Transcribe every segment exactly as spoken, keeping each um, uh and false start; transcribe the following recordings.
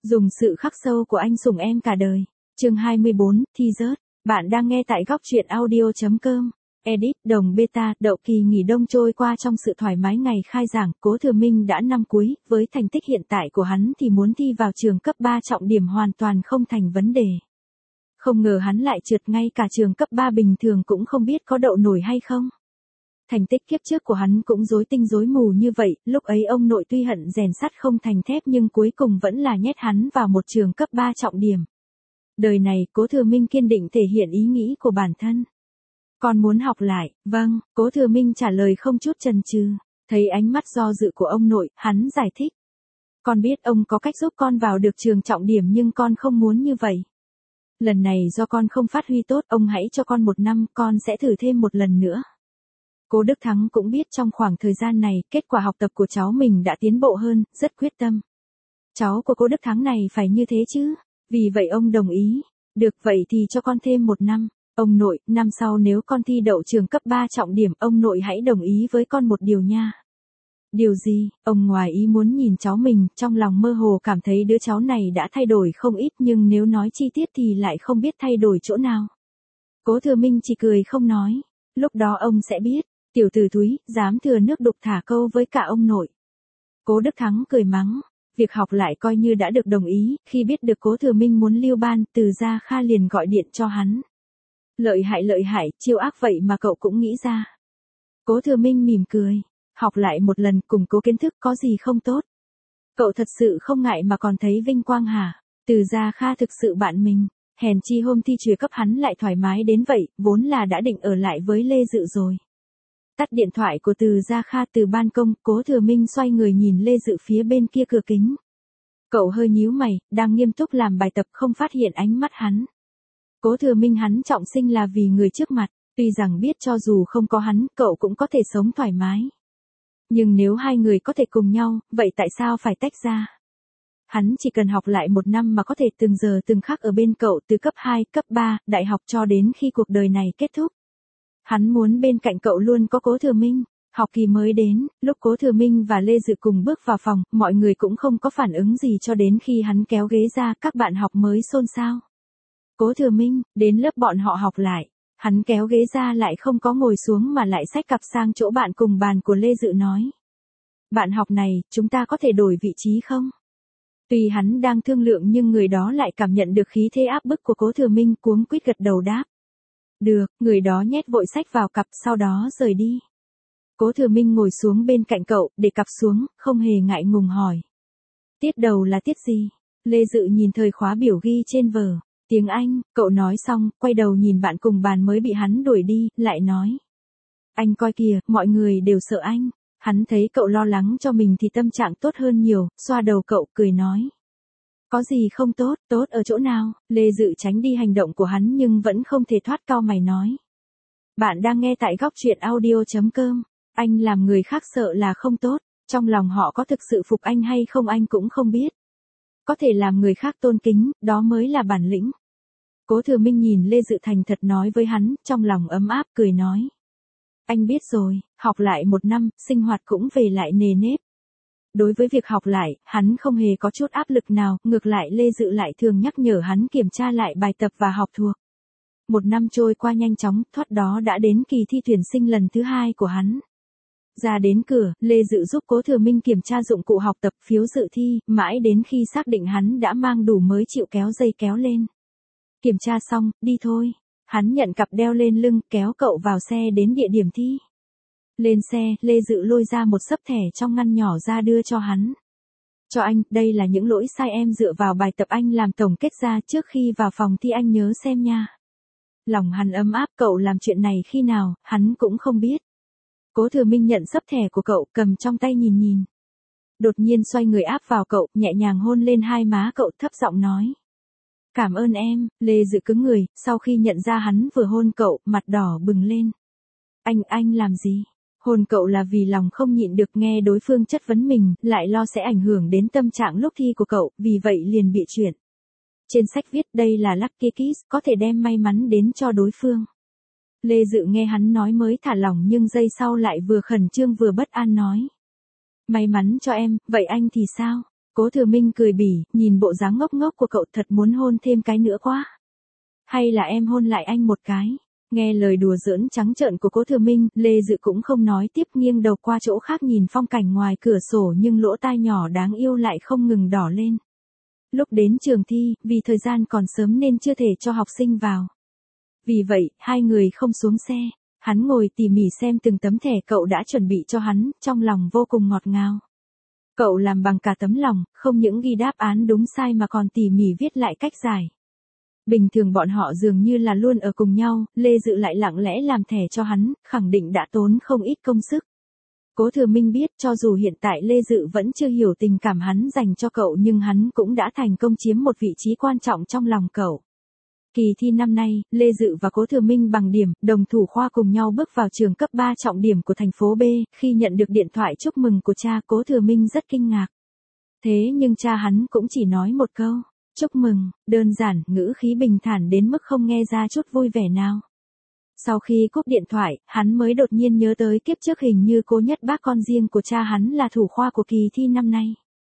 Dùng sự khắc sâu của anh sủng em cả đời. Chương hai mươi bốn, thi rớt. Bạn đang nghe tại góc truyện audio chấm com. Edit, đồng beta, đậu kỳ nghỉ đông trôi qua trong sự thoải mái ngày khai giảng, Cố Thừa Minh đã năm cuối, với thành tích hiện tại của hắn thì muốn thi vào trường cấp ba trọng điểm hoàn toàn không thành vấn đề. Không ngờ hắn lại trượt, ngay cả trường cấp ba bình thường cũng không biết có đậu nổi hay không. Thành tích kiếp trước của hắn cũng rối tinh rối mù như vậy, lúc ấy ông nội tuy hận rèn sắt không thành thép nhưng cuối cùng vẫn là nhét hắn vào một trường cấp ba trọng điểm. Đời này, Cố Thừa Minh kiên định thể hiện ý nghĩ của bản thân. Con muốn học lại, vâng, Cố Thừa Minh trả lời không chút chần chừ. Thấy ánh mắt do dự của ông nội, hắn giải thích. Con biết ông có cách giúp con vào được trường trọng điểm nhưng con không muốn như vậy. Lần này do con không phát huy tốt, ông hãy cho con một năm, con sẽ thử thêm một lần nữa. Cố Đức Thắng cũng biết trong khoảng thời gian này, kết quả học tập của cháu mình đã tiến bộ hơn, rất quyết tâm. Cháu của Cố Đức Thắng này phải như thế chứ, vì vậy ông đồng ý. Được, vậy thì cho con thêm một năm. Ông nội, năm sau nếu con thi đậu trường cấp ba trọng điểm, ông nội hãy đồng ý với con một điều nha. Điều gì? Ông ngoài ý muốn nhìn cháu mình, trong lòng mơ hồ cảm thấy đứa cháu này đã thay đổi không ít nhưng nếu nói chi tiết thì lại không biết thay đổi chỗ nào. Cố Thừa Minh chỉ cười không nói. Lúc đó ông sẽ biết. Tiểu tử thúi, dám thừa nước đục thả câu với cả ông nội. Cố Đức Thắng cười mắng. Việc học lại coi như đã được đồng ý, khi biết được Cố Thừa Minh muốn lưu ban, Từ Gia Kha liền gọi điện cho hắn. Lợi hại lợi hại, chiêu ác vậy mà cậu cũng nghĩ ra. Cố Thừa Minh mỉm cười. Học lại một lần, củng cố kiến thức có gì không tốt. Cậu thật sự không ngại mà còn thấy vinh quang hả? Từ Gia Kha thực sự bạn mình. Hèn chi hôm thi trìa cấp hắn lại thoải mái đến vậy, vốn là đã định ở lại với Lê Dự rồi. Tắt điện thoại của Từ Gia Kha từ ban công, Cố Thừa Minh xoay người nhìn Lê Dự phía bên kia cửa kính. Cậu hơi nhíu mày, đang nghiêm túc làm bài tập không phát hiện ánh mắt hắn. Cố Thừa Minh hắn trọng sinh là vì người trước mặt, tuy rằng biết cho dù không có hắn, cậu cũng có thể sống thoải mái. Nhưng nếu hai người có thể cùng nhau, vậy tại sao phải tách ra? Hắn chỉ cần học lại một năm mà có thể từng giờ từng khắc ở bên cậu từ cấp hai, cấp ba, đại học cho đến khi cuộc đời này kết thúc. Hắn muốn bên cạnh cậu luôn có Cố Thừa Minh. Học kỳ mới đến, lúc Cố Thừa Minh và Lê Dự cùng bước vào phòng, mọi người cũng không có phản ứng gì cho đến khi hắn kéo ghế ra, các bạn học mới xôn xao. Cố Thừa Minh, đến lớp bọn họ học lại. Hắn kéo ghế ra lại không có ngồi xuống mà lại xách cặp sang chỗ bạn cùng bàn của Lê Dự nói. Bạn học này, chúng ta có thể đổi vị trí không? Tuy hắn đang thương lượng nhưng người đó lại cảm nhận được khí thế áp bức của Cố Thừa Minh, cuống quýt gật đầu đáp. Được, người đó nhét vội sách vào cặp sau đó rời đi. Cố Thừa Minh ngồi xuống bên cạnh cậu, để cặp xuống, không hề ngại ngùng hỏi. Tiết đầu là tiết gì? Lê Dự nhìn thời khóa biểu ghi trên vở. Tiếng Anh, cậu nói xong, quay đầu nhìn bạn cùng bàn mới bị hắn đuổi đi, lại nói. Anh coi kìa, mọi người đều sợ anh. Hắn thấy cậu lo lắng cho mình thì tâm trạng tốt hơn nhiều, xoa đầu cậu, cười nói. Có gì không tốt, tốt ở chỗ nào? Lê Dự tránh đi hành động của hắn nhưng vẫn không thể thoát cau mày nói. Bạn đang nghe tại góc truyện audio chấm com. Anh làm người khác sợ là không tốt, trong lòng họ có thực sự phục anh hay không anh cũng không biết. Có thể làm người khác tôn kính, đó mới là bản lĩnh. Cố Thừa Minh nhìn Lê Dự thành thật nói với hắn, trong lòng ấm áp cười nói. Anh biết rồi, học lại một năm, sinh hoạt cũng về lại nề nếp. Đối với việc học lại, hắn không hề có chút áp lực nào, ngược lại Lê Dự lại thường nhắc nhở hắn kiểm tra lại bài tập và học thuộc. Một năm trôi qua nhanh chóng, thoát đó đã đến kỳ thi tuyển sinh lần thứ hai của hắn. Ra đến cửa, Lê Dự giúp Cố Thừa Minh kiểm tra dụng cụ học tập, phiếu dự thi, mãi đến khi xác định hắn đã mang đủ mới chịu kéo dây kéo lên. Kiểm tra xong, đi thôi. Hắn nhận cặp đeo lên lưng, kéo cậu vào xe đến địa điểm thi. Lên xe, Lê Dự lôi ra một xấp thẻ trong ngăn nhỏ ra đưa cho hắn. Cho anh, đây là những lỗi sai em dựa vào bài tập anh làm tổng kết ra trước khi vào phòng thi anh nhớ xem nha. Lòng hắn ấm áp, cậu làm chuyện này khi nào, hắn cũng không biết. Cố Thừa Minh nhận xấp thẻ của cậu, cầm trong tay nhìn nhìn. Đột nhiên xoay người áp vào cậu, nhẹ nhàng hôn lên hai má cậu, thấp giọng nói. Cảm ơn em. Lê Dự cứng người, sau khi nhận ra hắn vừa hôn cậu, mặt đỏ bừng lên. Anh, anh làm gì? Hôn cậu là vì lòng không nhịn được nghe đối phương chất vấn mình, lại lo sẽ ảnh hưởng đến tâm trạng lúc thi của cậu, vì vậy liền bịa chuyện. Trên sách viết đây là lucky kiss, có thể đem may mắn đến cho đối phương. Lê Dự nghe hắn nói mới thả lỏng nhưng giây sau lại vừa khẩn trương vừa bất an nói. May mắn cho em, vậy anh thì sao? Cố Thừa Minh cười bỉ, nhìn bộ dáng ngốc ngốc của cậu thật muốn hôn thêm cái nữa quá. Hay là em hôn lại anh một cái. Nghe lời đùa giỡn trắng trợn của Cố Thừa Minh, Lê Dự cũng không nói tiếp, nghiêng đầu qua chỗ khác nhìn phong cảnh ngoài cửa sổ, nhưng lỗ tai nhỏ đáng yêu lại không ngừng đỏ lên. Lúc đến trường thi, vì thời gian còn sớm nên chưa thể cho học sinh vào. Vì vậy, hai người không xuống xe. Hắn ngồi tỉ mỉ xem từng tấm thẻ cậu đã chuẩn bị cho hắn, trong lòng vô cùng ngọt ngào. Cậu làm bằng cả tấm lòng, không những ghi đáp án đúng sai mà còn tỉ mỉ viết lại cách giải. Bình thường bọn họ dường như là luôn ở cùng nhau, Lê Dự lại lặng lẽ làm thẻ cho hắn, khẳng định đã tốn không ít công sức. Cố Thừa Minh biết cho dù hiện tại Lê Dự vẫn chưa hiểu tình cảm hắn dành cho cậu, nhưng hắn cũng đã thành công chiếm một vị trí quan trọng trong lòng cậu. Kỳ thi năm nay, Lê Dự và Cố Thừa Minh bằng điểm, đồng thủ khoa cùng nhau bước vào trường cấp ba trọng điểm của thành phố B, khi nhận được điện thoại chúc mừng của cha, Cố Thừa Minh rất kinh ngạc. Thế nhưng cha hắn cũng chỉ nói một câu, chúc mừng, đơn giản, ngữ khí bình thản đến mức không nghe ra chút vui vẻ nào. Sau khi cúp điện thoại, hắn mới đột nhiên nhớ tới kiếp trước hình như Cố Nhất Bác con riêng của cha hắn là thủ khoa của kỳ thi năm nay.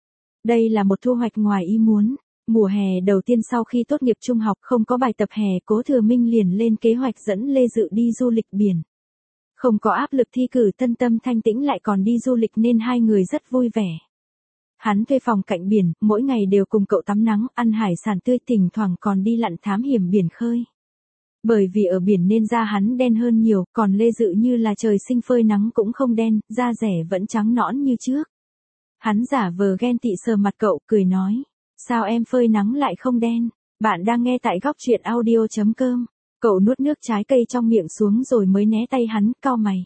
Đây là một thu hoạch ngoài ý muốn. Mùa hè đầu tiên sau khi tốt nghiệp trung học không có bài tập hè, Cố Thừa Minh liền lên kế hoạch dẫn Lê Dự đi du lịch biển. Không có áp lực thi cử, thân tâm thanh tĩnh lại còn đi du lịch nên hai người rất vui vẻ. Hắn thuê phòng cạnh biển, mỗi ngày đều cùng cậu tắm nắng, ăn hải sản tươi, thỉnh thoảng còn đi lặn thám hiểm biển khơi. Bởi vì ở biển nên da hắn đen hơn nhiều, còn Lê Dự như là trời sinh phơi nắng cũng không đen, da rẻ vẫn trắng nõn như trước. Hắn giả vờ ghen tị sờ mặt cậu, cười nói. Sao em phơi nắng lại không đen? Bạn đang nghe tại góc truyện audio chấm com. Cậu nuốt nước trái cây trong miệng xuống rồi mới né tay hắn, cau mày.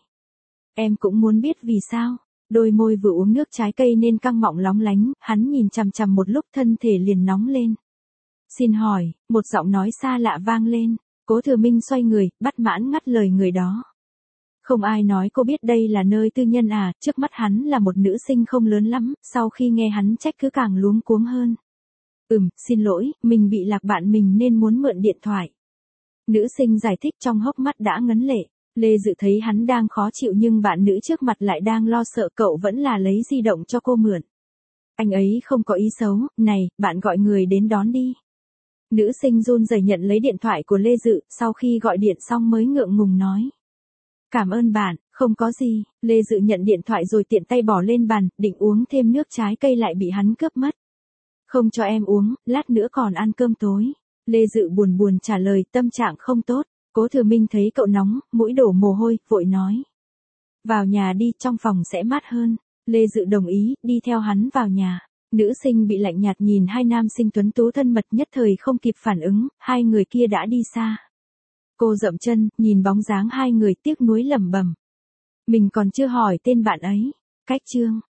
Em cũng muốn biết vì sao. Đôi môi vừa uống nước trái cây nên căng mọng lóng lánh, hắn nhìn chằm chằm một lúc thân thể liền nóng lên. Xin hỏi, một giọng nói xa lạ vang lên. Cố Thừa Minh xoay người, bất mãn ngắt lời người đó. Không ai nói cô biết đây là nơi tư nhân à, trước mắt hắn là một nữ sinh không lớn lắm, sau khi nghe hắn trách cứ càng luống cuống hơn. Ừm, xin lỗi, mình bị lạc bạn mình nên muốn mượn điện thoại. Nữ sinh giải thích trong hốc mắt đã ngấn lệ. Lê Dự thấy hắn đang khó chịu nhưng bạn nữ trước mặt lại đang lo sợ cậu vẫn là lấy di động cho cô mượn. Anh ấy không có ý xấu, này, bạn gọi người đến đón đi. Nữ sinh run rẩy nhận lấy điện thoại của Lê Dự, sau khi gọi điện xong mới ngượng ngùng nói. Cảm ơn bạn, không có gì. Lê Dự nhận điện thoại rồi tiện tay bỏ lên bàn, định uống thêm nước trái cây lại bị hắn cướp mất. Không cho em uống, lát nữa còn ăn cơm tối. Lê Dự buồn buồn trả lời, tâm trạng không tốt. Cố Thừa Minh thấy cậu nóng, mũi đổ mồ hôi, vội nói. Vào nhà đi, trong phòng sẽ mát hơn. Lê Dự đồng ý, đi theo hắn vào nhà. Nữ sinh bị lạnh nhạt nhìn hai nam sinh tuấn tú thân mật, nhất thời không kịp phản ứng, hai người kia đã đi xa. Cô dậm chân, nhìn bóng dáng hai người tiếc nuối lẩm bẩm. Mình còn chưa hỏi tên bạn ấy. Cách chương.